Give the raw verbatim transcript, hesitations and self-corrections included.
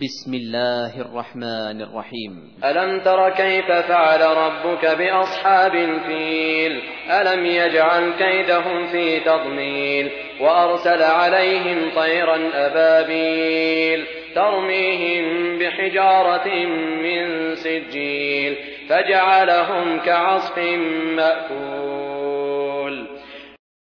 بسم الله الرحمن الرحيم. ألم تر كيف فعل ربك بأصحاب الفيل ألم يجعل كيدهم في تضليل وأرسل عليهم طيرا أبابيل ترميهم بحجارة من سجيل فجعلهم كعصف مأكول.